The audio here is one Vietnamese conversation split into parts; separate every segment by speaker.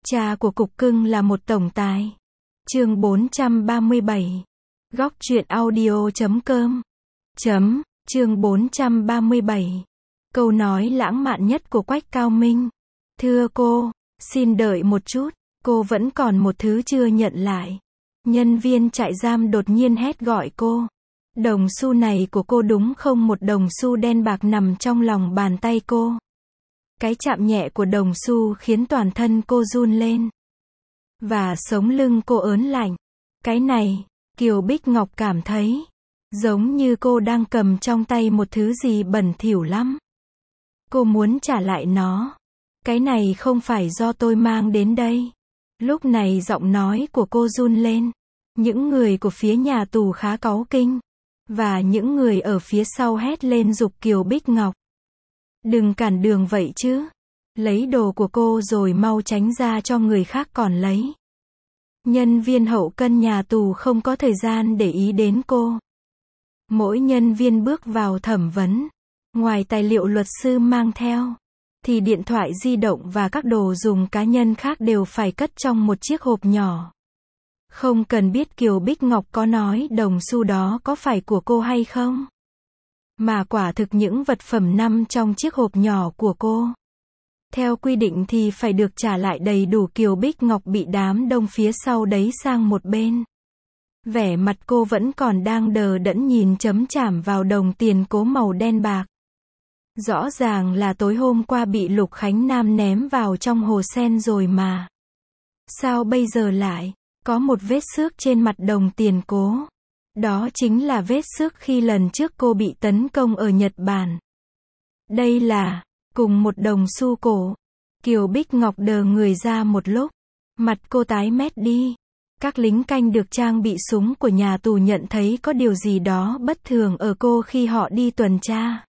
Speaker 1: Cha của cục cưng là một tổng tài. Chương 437. Góc truyện audio.com. Chương 437. Câu nói lãng mạn nhất của Quách Cao Minh. Thưa cô, xin đợi một chút, cô vẫn còn một thứ chưa nhận lại. Nhân viên trại giam đột nhiên hét gọi cô. Đồng xu này của cô đúng không? Một đồng xu đen bạc nằm trong lòng bàn tay cô. Cái chạm nhẹ của đồng xu khiến toàn thân cô run lên. Và sống lưng cô ớn lạnh. Cái này, Kiều Bích Ngọc cảm thấy giống như cô đang cầm trong tay một thứ gì bẩn thỉu lắm. Cô muốn trả lại nó. Cái này không phải do tôi mang đến đây. Lúc này giọng nói của cô run lên. Những người của phía nhà tù khá cáu kinh. Và những người ở phía sau hét lên giục Kiều Bích Ngọc. Đừng cản đường vậy chứ. Lấy đồ của cô rồi mau tránh ra cho người khác còn lấy. Nhân viên hậu cân nhà tù không có thời gian để ý đến cô. Mỗi nhân viên bước vào thẩm vấn. Ngoài tài liệu luật sư mang theo, thì điện thoại di động và các đồ dùng cá nhân khác đều phải cất trong một chiếc hộp nhỏ. Không cần biết Kiều Bích Ngọc có nói đồng xu đó có phải của cô hay không. Mà quả thực những vật phẩm nằm trong chiếc hộp nhỏ của cô. Theo quy định thì phải được trả lại đầy đủ. Kiều Bích Ngọc bị đám đông phía sau đấy sang một bên. Vẻ mặt cô vẫn còn đang đờ đẫn nhìn chấm chảm vào đồng tiền cố màu đen bạc. Rõ ràng là tối hôm qua bị Lục Khánh Nam ném vào trong hồ sen rồi mà. Sao bây giờ lại có một vết xước trên mặt đồng tiền cố? Đó chính là vết xước khi lần trước cô bị tấn công ở Nhật Bản. Đây là cùng một đồng xu cổ. Kiều Bích Ngọc đờ người ra một lúc. Mặt cô tái mét đi. Các lính canh được trang bị súng của nhà tù nhận thấy có điều gì đó bất thường ở cô khi họ đi tuần tra.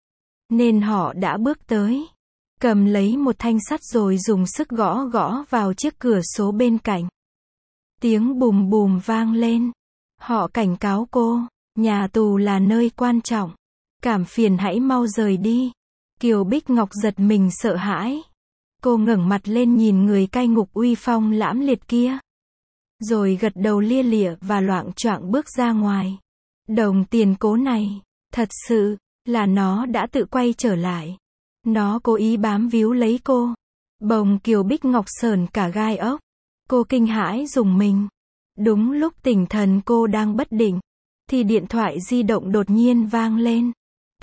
Speaker 1: Nên họ đã bước tới. Cầm lấy một thanh sắt rồi dùng sức gõ gõ vào chiếc cửa sổ bên cạnh. Tiếng bùm bùm vang lên. Họ cảnh cáo cô, nhà tù là nơi quan trọng. Cảm phiền hãy mau rời đi. Kiều Bích Ngọc giật mình sợ hãi. Cô ngẩng mặt lên nhìn người cai ngục uy phong lẫm liệt kia. Rồi gật đầu lia lịa và loạng choạng bước ra ngoài. Đồng tiền cố này, thật sự là nó đã tự quay trở lại. Nó cố ý bám víu lấy cô. Bồng Kiều Bích Ngọc sởn cả gai ốc. Cô kinh hãi rùng mình. Đúng lúc tỉnh thần cô đang bất định, thì điện thoại di động đột nhiên vang lên.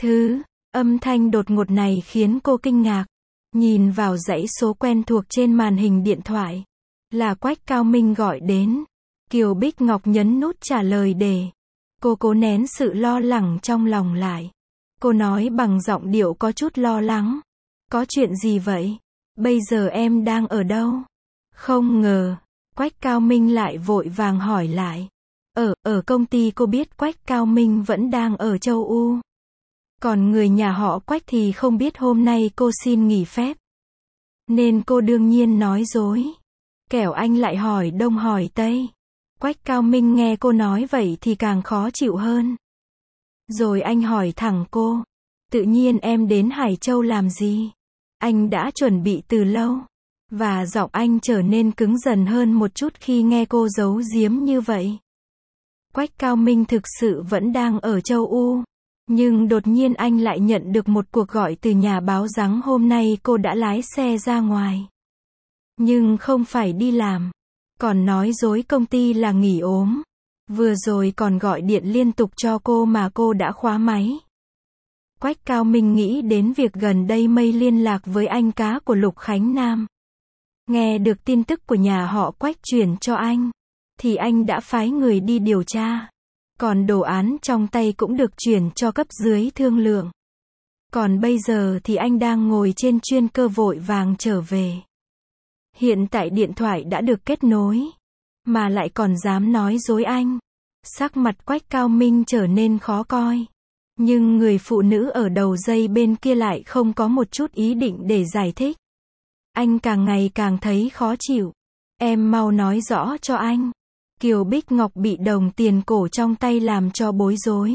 Speaker 1: Âm thanh đột ngột này khiến cô kinh ngạc. Nhìn vào dãy số quen thuộc trên màn hình điện thoại. Là Quách Cao Minh gọi đến. Kiều Bích Ngọc nhấn nút trả lời để. Cô cố nén sự lo lắng trong lòng lại. Cô nói bằng giọng điệu có chút lo lắng. Có chuyện gì vậy? Bây giờ em đang ở đâu? Không ngờ, Quách Cao Minh lại vội vàng hỏi lại. Ở công ty. Cô biết Quách Cao Minh vẫn đang ở châu U. Còn người nhà họ Quách thì không biết hôm nay cô xin nghỉ phép. Nên cô đương nhiên nói dối. Kẻo anh lại hỏi đông hỏi tây. Quách Cao Minh nghe cô nói vậy thì càng khó chịu hơn. Rồi anh hỏi thẳng cô. Tự nhiên em đến Hải Châu làm gì? Anh đã chuẩn bị từ lâu. Và giọng anh trở nên cứng dần hơn một chút khi nghe cô giấu giếm như vậy. Quách Cao Minh thực sự vẫn đang ở châu U. Nhưng đột nhiên anh lại nhận được một cuộc gọi từ nhà báo rằng hôm nay cô đã lái xe ra ngoài. Nhưng không phải đi làm. Còn nói dối công ty là nghỉ ốm. Vừa rồi còn gọi điện liên tục cho cô mà cô đã khóa máy. Quách Cao Minh nghĩ đến việc gần đây Mây liên lạc với anh cá của Lục Khánh Nam. Nghe được tin tức của nhà họ Quách chuyển cho anh, thì anh đã phái người đi điều tra. Còn đồ án trong tay cũng được chuyển cho cấp dưới thương lượng. Còn bây giờ thì anh đang ngồi trên chuyên cơ vội vàng trở về. Hiện tại điện thoại đã được kết nối. Mà lại còn dám nói dối anh. Sắc mặt Quách Cao Minh trở nên khó coi. Nhưng người phụ nữ ở đầu dây bên kia lại không có một chút ý định để giải thích. Anh càng ngày càng thấy khó chịu. Em mau nói rõ cho anh. Kiều Bích Ngọc bị đồng tiền cổ trong tay làm cho bối rối.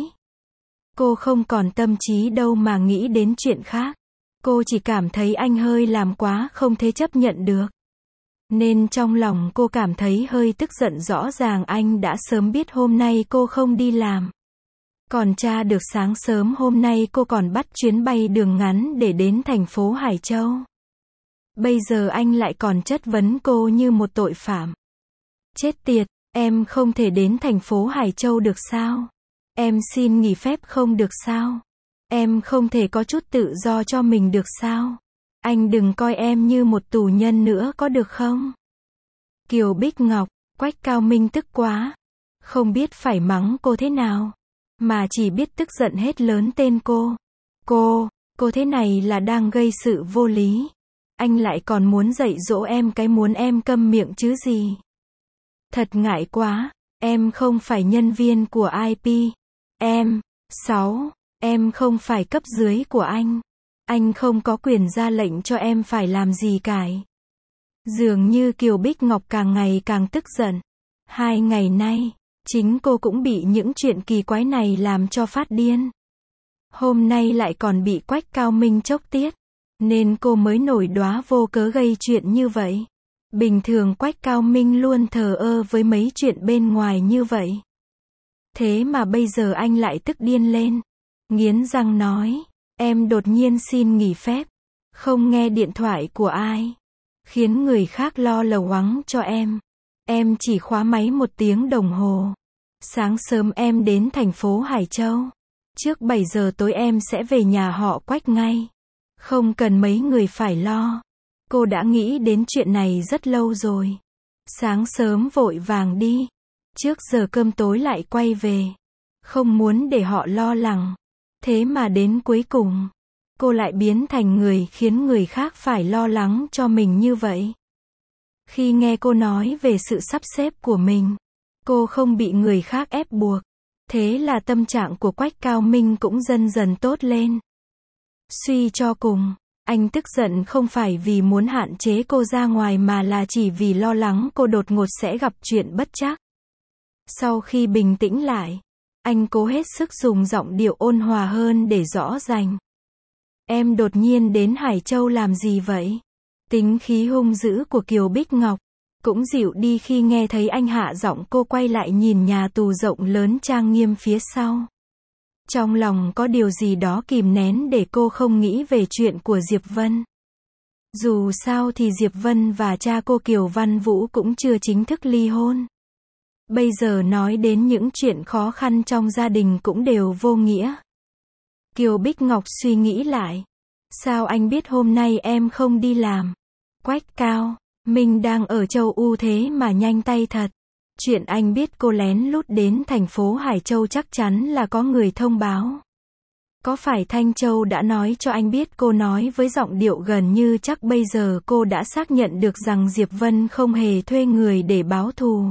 Speaker 1: Cô không còn tâm trí đâu mà nghĩ đến chuyện khác. Cô chỉ cảm thấy anh hơi làm quá không thể chấp nhận được. Nên trong lòng cô cảm thấy hơi tức giận, rõ ràng anh đã sớm biết hôm nay cô không đi làm. Còn tra được sáng sớm hôm nay cô còn bắt chuyến bay đường ngắn để đến thành phố Hải Châu. Bây giờ anh lại còn chất vấn cô như một tội phạm. Chết tiệt, em không thể đến thành phố Hải Châu được sao? Em xin nghỉ phép không được sao? Em không thể có chút tự do cho mình được sao? Anh đừng coi em như một tù nhân nữa có được không? Kiều Bích Ngọc, Quách Cao Minh tức quá. Không biết phải mắng cô thế nào. Mà chỉ biết tức giận hết lớn tên cô. Cô thế này là đang gây sự vô lý. Anh lại còn muốn dạy dỗ em cái muốn em câm miệng chứ gì. Thật ngại quá, em không phải nhân viên của IP. Em không phải cấp dưới của anh. Anh không có quyền ra lệnh cho em phải làm gì cả. Dường như Kiều Bích Ngọc càng ngày càng tức giận. 2 ngày nay, chính cô cũng bị những chuyện kỳ quái này làm cho phát điên. Hôm nay lại còn bị Quách Cao Minh chốc tiết. Nên cô mới nổi đoá vô cớ gây chuyện như vậy. Bình thường Quách Cao Minh luôn thờ ơ với mấy chuyện bên ngoài như vậy. Thế mà bây giờ anh lại tức điên lên. Nghiến răng nói, em đột nhiên xin nghỉ phép. Không nghe điện thoại của ai. Khiến người khác lo lầu oắng cho em. Em chỉ khóa máy 1 tiếng đồng hồ. Sáng sớm em đến thành phố Hải Châu. Trước 7 giờ tối em sẽ về nhà họ Quách ngay. Không cần mấy người phải lo. Cô đã nghĩ đến chuyện này rất lâu rồi. Sáng sớm vội vàng đi. Trước giờ cơm tối lại quay về. Không muốn để họ lo lắng. Thế mà đến cuối cùng, cô lại biến thành người khiến người khác phải lo lắng cho mình như vậy. Khi nghe cô nói về sự sắp xếp của mình, cô không bị người khác ép buộc. Thế là tâm trạng của Quách Cao Minh cũng dần dần tốt lên. Suy cho cùng, anh tức giận không phải vì muốn hạn chế cô ra ngoài mà là chỉ vì lo lắng cô đột ngột sẽ gặp chuyện bất trắc. Sau khi bình tĩnh lại, anh cố hết sức dùng giọng điệu ôn hòa hơn để rõ ràng. Em đột nhiên đến Hải Châu làm gì vậy? Tính khí hung dữ của Kiều Bích Ngọc cũng dịu đi khi nghe thấy anh hạ giọng. Cô quay lại nhìn nhà tù rộng lớn trang nghiêm phía sau. Trong lòng có điều gì đó kìm nén để cô không nghĩ về chuyện của Diệp Vân. Dù sao thì Diệp Vân và cha cô Kiều Văn Vũ cũng chưa chính thức ly hôn. Bây giờ nói đến những chuyện khó khăn trong gia đình cũng đều vô nghĩa. Kiều Bích Ngọc suy nghĩ lại. Sao anh biết hôm nay em không đi làm? Quách Cao Minh đang ở châu U thế mà nhanh tay thật. Chuyện anh biết cô lén lút đến thành phố Hải Châu chắc chắn là có người thông báo. Có phải Thanh Châu đã nói cho anh biết? Cô nói với giọng điệu gần như chắc bây giờ cô đã xác nhận được rằng Diệp Vân không hề thuê người để báo thù.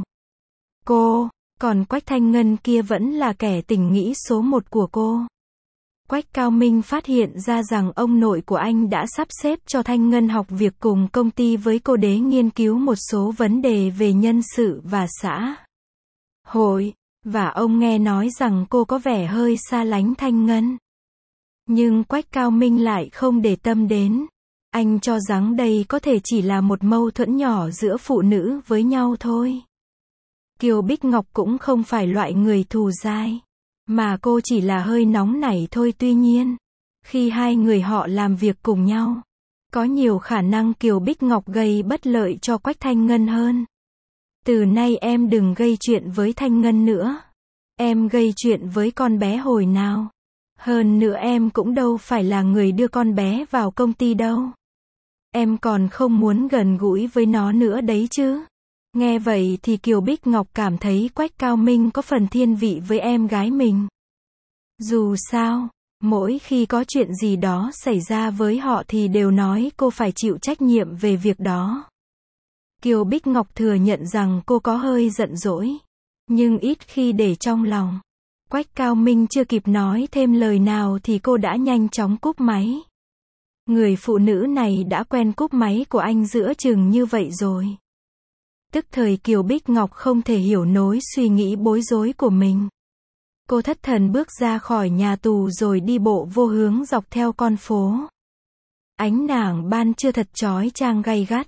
Speaker 1: Còn Quách Thanh Ngân kia vẫn là kẻ tình nghĩ số 1 của cô. Quách Cao Minh phát hiện ra rằng ông nội của anh đã sắp xếp cho Thanh Ngân học việc cùng công ty với cô để nghiên cứu một số vấn đề về nhân sự và xã hội, và ông nghe nói rằng cô có vẻ hơi xa lánh Thanh Ngân. Nhưng Quách Cao Minh lại không để tâm đến. Anh cho rằng đây có thể chỉ là một mâu thuẫn nhỏ giữa phụ nữ với nhau thôi. Kiều Bích Ngọc cũng không phải loại người thù dai, mà cô chỉ là hơi nóng nảy thôi. Tuy nhiên, khi hai người họ làm việc cùng nhau, có nhiều khả năng Kiều Bích Ngọc gây bất lợi cho Quách Thanh Ngân hơn. Từ nay em đừng gây chuyện với Thanh Ngân nữa. Em gây chuyện với con bé hồi nào? Hơn nữa em cũng đâu phải là người đưa con bé vào công ty đâu. Em còn không muốn gần gũi với nó nữa đấy chứ. Nghe vậy thì Kiều Bích Ngọc cảm thấy Quách Cao Minh có phần thiên vị với em gái mình. Dù sao, mỗi khi có chuyện gì đó xảy ra với họ thì đều nói cô phải chịu trách nhiệm về việc đó. Kiều Bích Ngọc thừa nhận rằng cô có hơi giận dỗi, nhưng ít khi để trong lòng. Quách Cao Minh chưa kịp nói thêm lời nào thì cô đã nhanh chóng cúp máy. Người phụ nữ này đã quen cúp máy của anh giữa chừng như vậy rồi. Tức thời Kiều Bích Ngọc không thể hiểu nổi suy nghĩ bối rối của mình. Cô thất thần bước ra khỏi nhà tù rồi đi bộ vô hướng dọc theo con phố. Ánh nắng ban trưa thật chói chang gay gắt.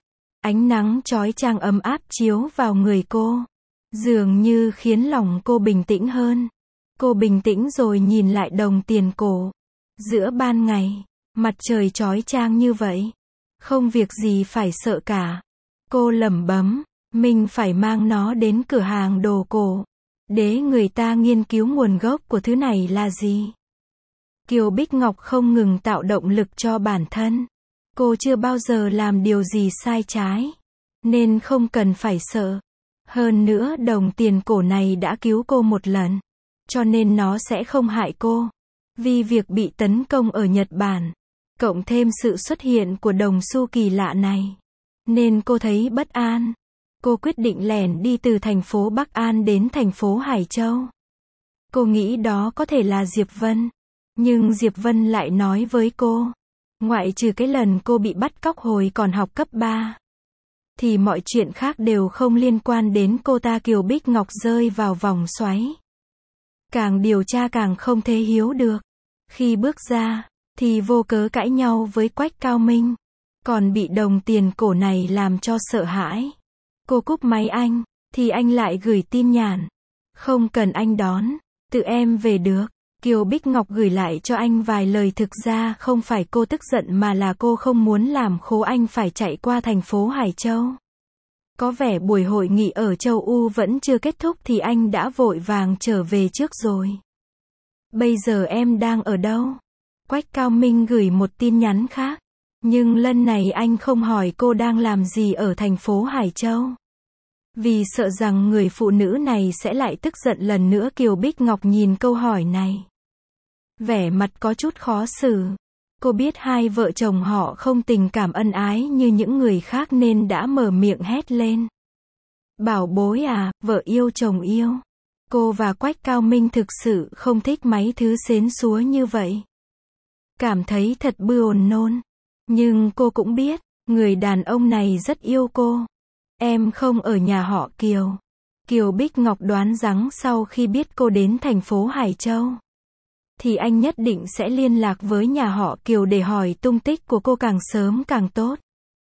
Speaker 1: Ánh nắng chói chang ấm áp chiếu vào người cô, dường như khiến lòng cô bình tĩnh hơn. Cô bình tĩnh rồi nhìn lại đồng tiền cổ. Giữa ban ngày, mặt trời chói chang như vậy, không việc gì phải sợ cả. Cô lẩm bẩm, mình phải mang nó đến cửa hàng đồ cổ, để người ta nghiên cứu nguồn gốc của thứ này là gì. Kiều Bích Ngọc không ngừng tạo động lực cho bản thân. Cô chưa bao giờ làm điều gì sai trái, nên không cần phải sợ. Hơn nữa đồng tiền cổ này đã cứu cô một lần, cho nên nó sẽ không hại cô. Vì việc bị tấn công ở Nhật Bản, cộng thêm sự xuất hiện của đồng xu kỳ lạ này, nên cô thấy bất an. Cô quyết định lẻn đi từ thành phố Bắc An đến thành phố Hải Châu. Cô nghĩ đó có thể là Diệp Vân. Nhưng Diệp Vân lại nói với cô, ngoại trừ cái lần cô bị bắt cóc hồi còn học cấp 3, thì mọi chuyện khác đều không liên quan đến cô ta. Kiều Bích Ngọc rơi vào vòng xoáy. Càng điều tra càng không thể hiểu được. Khi bước ra, thì vô cớ cãi nhau với Quách Cao Minh, còn bị đồng tiền cổ này làm cho sợ hãi. Cô cúp máy anh, thì anh lại gửi tin nhắn. Không cần anh đón, tự em về được. Kiều Bích Ngọc gửi lại cho anh vài lời. Thực ra không phải cô tức giận mà là cô không muốn làm khổ anh phải chạy qua thành phố Hải Châu. Có vẻ buổi hội nghị ở châu U vẫn chưa kết thúc thì anh đã vội vàng trở về trước rồi. Bây giờ em đang ở đâu? Quách Cao Minh gửi một tin nhắn khác. Nhưng lần này anh không hỏi cô đang làm gì ở thành phố Hải Châu. Vì sợ rằng người phụ nữ này sẽ lại tức giận lần nữa. Kiều Bích Ngọc nhìn câu hỏi này, vẻ mặt có chút khó xử. Cô biết hai vợ chồng họ không tình cảm ân ái như những người khác nên đã mở miệng hét lên. Bảo bối à, vợ yêu chồng yêu. Cô và Quách Cao Minh thực sự không thích mấy thứ xến xúa như vậy. Cảm thấy thật buồn nôn. Nhưng cô cũng biết, người đàn ông này rất yêu cô. Em không ở nhà họ Kiều. Kiều Bích Ngọc đoán rằng sau khi biết cô đến thành phố Hải Châu, thì anh nhất định sẽ liên lạc với nhà họ Kiều để hỏi tung tích của cô càng sớm càng tốt.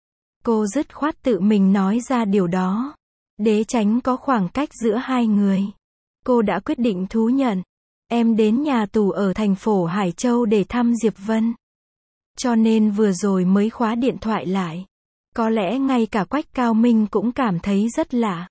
Speaker 1: Cô dứt khoát tự mình nói ra điều đó, để tránh có khoảng cách giữa hai người. Cô đã quyết định thú nhận, em đến nhà tù ở thành phố Hải Châu để thăm Diệp Vân. Cho nên vừa rồi mới khóa điện thoại lại. Có lẽ ngay cả Quách Cao Minh cũng cảm thấy rất lạ.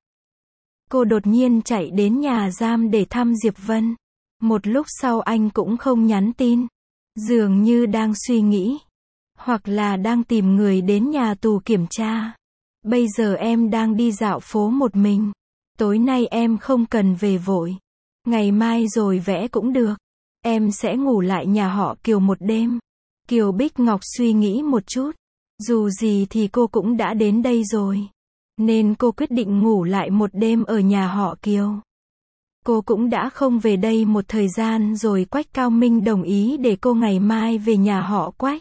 Speaker 1: Cô đột nhiên chạy đến nhà giam để thăm Diệp Vân. Một lúc sau anh cũng không nhắn tin. Dường như đang suy nghĩ. Hoặc là đang tìm người đến nhà tù kiểm tra. Bây giờ em đang đi dạo phố một mình. Tối nay em không cần về vội. Ngày mai rồi vẽ cũng được. Em sẽ ngủ lại nhà họ Kiều một đêm. Kiều Bích Ngọc suy nghĩ một chút. Dù gì thì cô cũng đã đến đây rồi. Nên cô quyết định ngủ lại một đêm ở nhà họ Kiều. Cô cũng đã không về đây một thời gian rồi. Quách Cao Minh đồng ý để cô ngày mai về nhà họ Quách.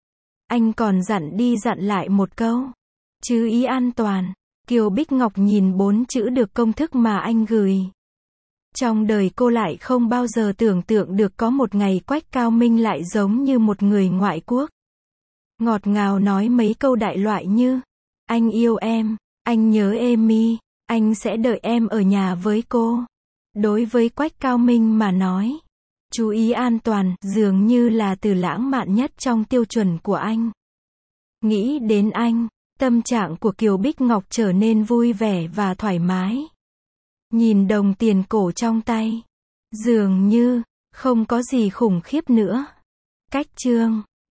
Speaker 1: Anh còn dặn đi dặn lại một câu. Chú ý an toàn. Kiều Bích Ngọc nhìn 4 chữ được công thức mà anh gửi. Trong đời cô lại không bao giờ tưởng tượng được có một ngày Quách Cao Minh lại giống như một người ngoại quốc. Ngọt ngào nói mấy câu đại loại như, anh yêu em, anh nhớ Amy, anh sẽ đợi em ở nhà với cô. Đối với Quách Cao Minh mà nói, chú ý an toàn dường như là từ lãng mạn nhất trong tiêu chuẩn của anh. Nghĩ đến anh, tâm trạng của Kiều Bích Ngọc trở nên vui vẻ và thoải mái. Nhìn đồng tiền cổ trong tay, dường như không có gì khủng khiếp nữa. Cách chương